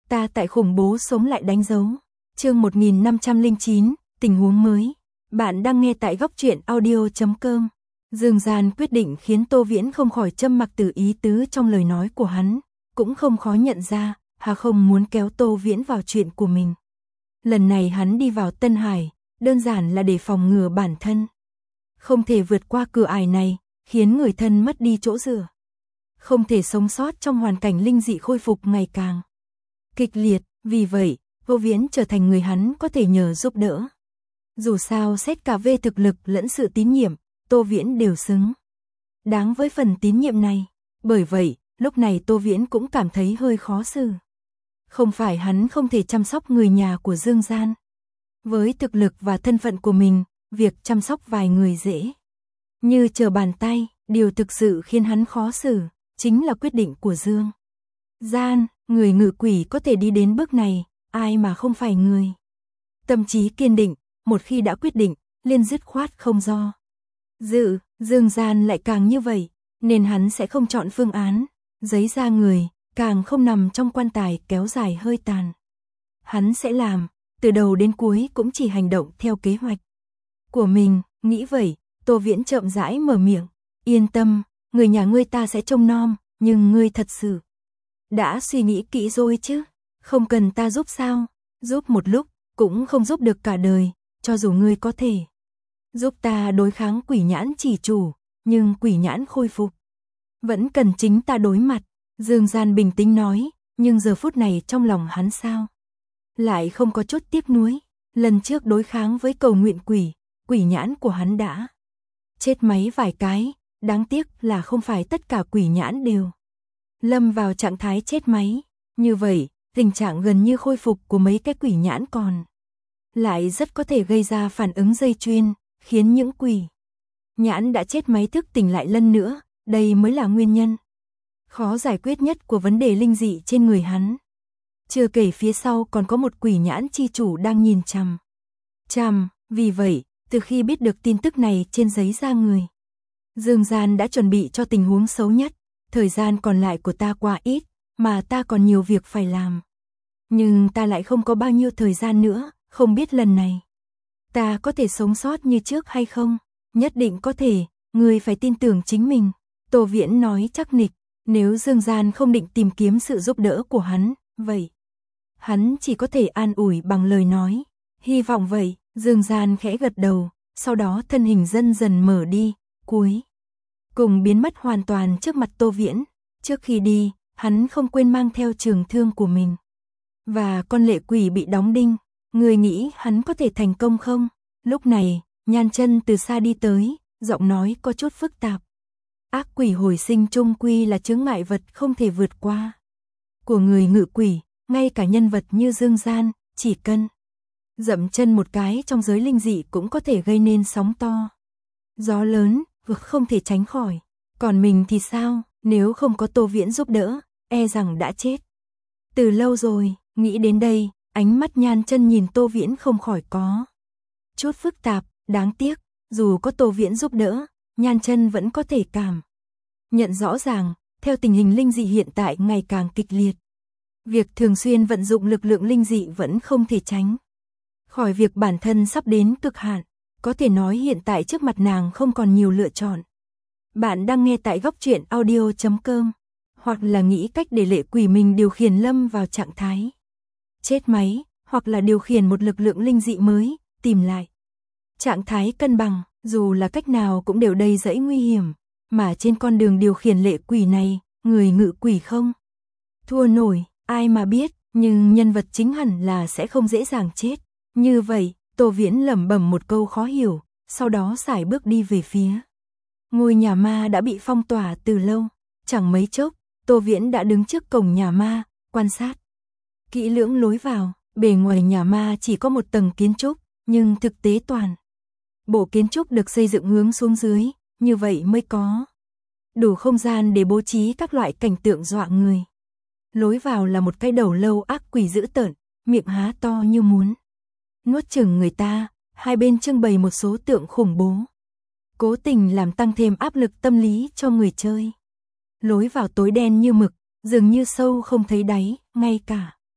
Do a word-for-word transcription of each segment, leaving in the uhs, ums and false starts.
Ta tại khủng bố sống lại đánh dấu. Chương một nghìn năm trăm lẻ chín, tình huống mới. Bạn đang nghe tại góc truyện audio chấm com. Dương Gian quyết định khiến Tô Viễn không khỏi châm mặc từ ý tứ trong lời nói của hắn, cũng không khó nhận ra, Hà không muốn kéo Tô Viễn vào chuyện của mình. Lần này hắn đi vào Tân Hải, đơn giản là để phòng ngừa bản thân. Không thể vượt qua cửa ải này, khiến người thân mất đi chỗ dựa. Không thể sống sót trong hoàn cảnh linh dị khôi phục ngày càng kịch liệt, vì vậy, Tô Viễn trở thành người hắn có thể nhờ giúp đỡ. Dù sao xét cả về thực lực lẫn sự tín nhiệm, Tô Viễn đều xứng đáng với phần tín nhiệm này. Bởi vậy, lúc này Tô Viễn cũng cảm thấy hơi khó xử. Không phải hắn không thể chăm sóc người nhà của Dương Gian. Với thực lực và thân phận của mình, việc chăm sóc vài người dễ như trở bàn tay. Điều thực sự khiến hắn khó xử chính là quyết định của Dương Gian. Người ngự quỷ có thể đi đến bước này, ai mà không phải người tâm trí kiên định, một khi đã quyết định, liền dứt khoát không do dự. Dương Gian lại càng như vậy, nên hắn sẽ không chọn phương án giấy ra người, càng không nằm trong quan tài kéo dài hơi tàn. Hắn sẽ làm, từ đầu đến cuối cũng chỉ hành động theo kế hoạch của mình. Nghĩ vậy, Tô Viễn chậm rãi mở miệng, yên tâm, người nhà ngươi ta sẽ trông nom, nhưng ngươi thật sự đã suy nghĩ kỹ rồi chứ? Không cần ta giúp sao? Giúp một lúc, cũng không giúp được cả đời, cho dù ngươi có thể giúp ta đối kháng quỷ nhãn chỉ chủ, nhưng quỷ nhãn khôi phục vẫn cần chính ta đối mặt. Dương Gian bình tĩnh nói, nhưng giờ phút này trong lòng hắn sao lại không có chút tiếc nuối. Lần trước đối kháng với cầu nguyện quỷ, quỷ nhãn của hắn đã chết máy vài cái, đáng tiếc là không phải tất cả quỷ nhãn đều lâm vào trạng thái chết máy. Như vậy, tình trạng gần như khôi phục của mấy cái quỷ nhãn còn lại rất có thể gây ra phản ứng dây chuyền, khiến những quỷ nhãn đã chết máy thức tỉnh lại lần nữa. Đây mới là nguyên nhân khó giải quyết nhất của vấn đề linh dị trên người hắn. Chưa kể phía sau còn có một quỷ nhãn chi chủ đang nhìn chằm chằm. Vì vậy, từ khi biết được tin tức này trên giấy ra người, Dương Gian đã chuẩn bị cho tình huống xấu nhất. Thời gian còn lại của ta quá ít, mà ta còn nhiều việc phải làm. Nhưng ta lại không có bao nhiêu thời gian nữa, không biết lần này ta có thể sống sót như trước hay không? Nhất định có thể, ngươi phải tin tưởng chính mình. Tô Viễn nói chắc nịch, nếu Dương Gian không định tìm kiếm sự giúp đỡ của hắn, vậy hắn chỉ có thể an ủi bằng lời nói. Hy vọng vậy. Dương Gian khẽ gật đầu, sau đó thân hình dần dần mở đi, cuối cùng biến mất hoàn toàn trước mặt Tô Viễn. Trước khi đi, hắn không quên mang theo trường thương của mình và con lệ quỷ bị đóng đinh. Người nghĩ hắn có thể thành công không? Lúc này, Nhan Chân từ xa đi tới, giọng nói có chút phức tạp. Ác quỷ hồi sinh chung quy là chướng ngại vật không thể vượt qua của người ngự quỷ, ngay cả nhân vật như Dương Gian, chỉ cần dậm chân một cái trong giới linh dị cũng có thể gây nên sóng to gió lớn, vực không thể tránh khỏi. Còn mình thì sao? Nếu không có Tô Viễn giúp đỡ, e rằng đã chết từ lâu rồi. Nghĩ đến đây, ánh mắt Nhan Chân nhìn Tô Viễn không khỏi có chút phức tạp. Đáng tiếc, dù có Tô Viễn giúp đỡ, Nhan Chân vẫn có thể cảm nhận rõ ràng, theo tình hình linh dị hiện tại ngày càng kịch liệt, việc thường xuyên vận dụng lực lượng linh dị vẫn không thể tránh khỏi việc bản thân sắp đến cực hạn. Có thể nói hiện tại trước mặt nàng không còn nhiều lựa chọn. Bạn đang nghe tại góc truyện audio chấm com, hoặc là nghĩ cách để lệ quỷ mình điều khiển lâm vào trạng thái chết máy, hoặc là điều khiển một lực lượng linh dị mới, tìm lại trạng thái cân bằng. Dù là cách nào cũng đều đầy rẫy nguy hiểm, mà trên con đường điều khiển lệ quỷ này, người ngự quỷ không thua nổi, ai mà biết, nhưng nhân vật chính hẳn là sẽ không dễ dàng chết. Như vậy, Tô Viễn lẩm bẩm một câu khó hiểu, sau đó sải bước đi về phía ngôi nhà ma đã bị phong tỏa từ lâu. Chẳng mấy chốc, Tô Viễn đã đứng trước cổng nhà ma, quan sát kỹ lưỡng lối vào. Bề ngoài nhà ma chỉ có một tầng kiến trúc, nhưng thực tế toàn bộ kiến trúc được xây dựng hướng xuống dưới, như vậy mới có đủ không gian để bố trí các loại cảnh tượng dọa người. Lối vào là một cái đầu lâu ác quỷ dữ tợn, miệng há to như muốn nuốt chửng người ta. Hai bên trưng bày một số tượng khủng bố, cố tình làm tăng thêm áp lực tâm lý cho người chơi. Lối vào tối đen như mực, dường như sâu không thấy đáy, ngay cả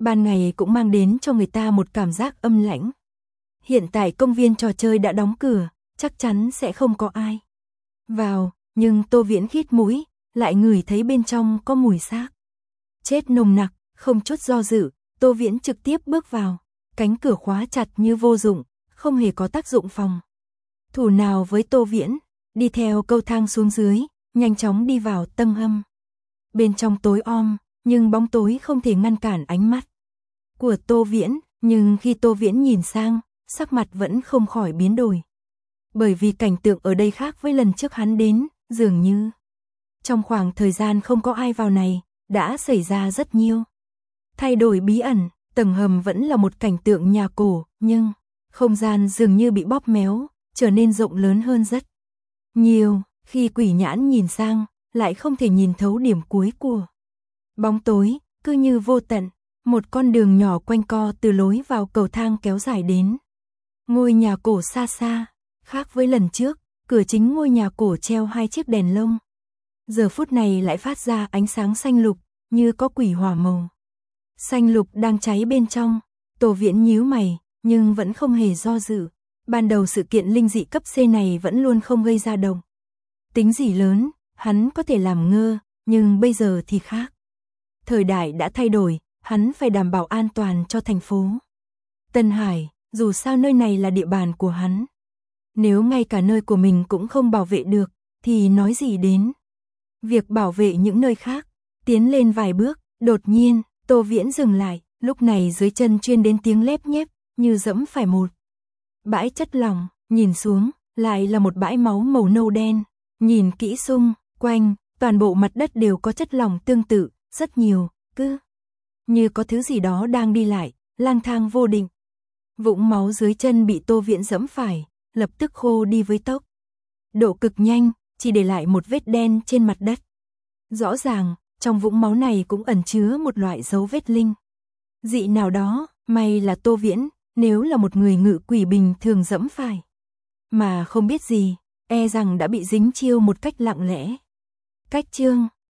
ban ngày cũng mang đến cho người ta một cảm giác âm lãnh. Hiện tại công viên trò chơi đã đóng cửa, chắc chắn sẽ không có ai vào, nhưng Tô Viễn khít mũi, lại ngửi thấy bên trong có mùi xác chết nồng nặc, không chút do dự, Tô Viễn trực tiếp bước vào, cánh cửa khóa chặt như vô dụng, không hề có tác dụng phòng thủ nào với Tô Viễn, đi theo cầu thang xuống dưới, nhanh chóng đi vào tầng hầm. Bên trong tối om, nhưng bóng tối không thể ngăn cản ánh mắt của Tô Viễn, nhưng khi Tô Viễn nhìn sang, sắc mặt vẫn không khỏi biến đổi. Bởi vì cảnh tượng ở đây khác với lần trước hắn đến, dường như trong khoảng thời gian không có ai vào này, đã xảy ra rất nhiều thay đổi bí ẩn. Tầng hầm vẫn là một cảnh tượng nhà cổ, nhưng không gian dường như bị bóp méo, trở nên rộng lớn hơn rất nhiều. Khi quỷ nhãn nhìn sang, lại không thể nhìn thấu điểm cuối của bóng tối, cứ như vô tận. Một con đường nhỏ quanh co từ lối vào cầu thang kéo dài đến ngôi nhà cổ xa xa. Khác với lần trước, cửa chính ngôi nhà cổ treo hai chiếc đèn lông, giờ phút này lại phát ra ánh sáng xanh lục, như có quỷ hỏa màu xanh lục đang cháy bên trong. Tô Viễn nhíu mày, nhưng vẫn không hề do dự. Ban đầu sự kiện linh dị cấp C này vẫn luôn không gây ra động tính gì lớn, hắn có thể làm ngơ, nhưng bây giờ thì khác. Thời đại đã thay đổi, hắn phải đảm bảo an toàn cho thành phố Tân Hải, dù sao nơi này là địa bàn của hắn. Nếu ngay cả nơi của mình cũng không bảo vệ được, thì nói gì đến việc bảo vệ những nơi khác. Tiến lên vài bước, đột nhiên, Tô Viễn dừng lại, lúc này dưới chân truyền đến tiếng lép nhép, như dẫm phải một bãi chất lỏng, nhìn xuống, lại là một bãi máu màu nâu đen. Nhìn kỹ xung quanh, toàn bộ mặt đất đều có chất lỏng tương tự, rất nhiều, cứ như có thứ gì đó đang đi lại, lang thang vô định. Vũng máu dưới chân bị Tô Viễn dẫm phải, lập tức khô đi với tốc độ cực nhanh, chỉ để lại một vết đen trên mặt đất. Rõ ràng, trong vũng máu này cũng ẩn chứa một loại dấu vết linh dị nào đó. May là Tô Viễn, nếu là một người ngự quỷ bình thường dẫm phải mà không biết gì, e rằng đã bị dính chiêu một cách lặng lẽ. Cách chương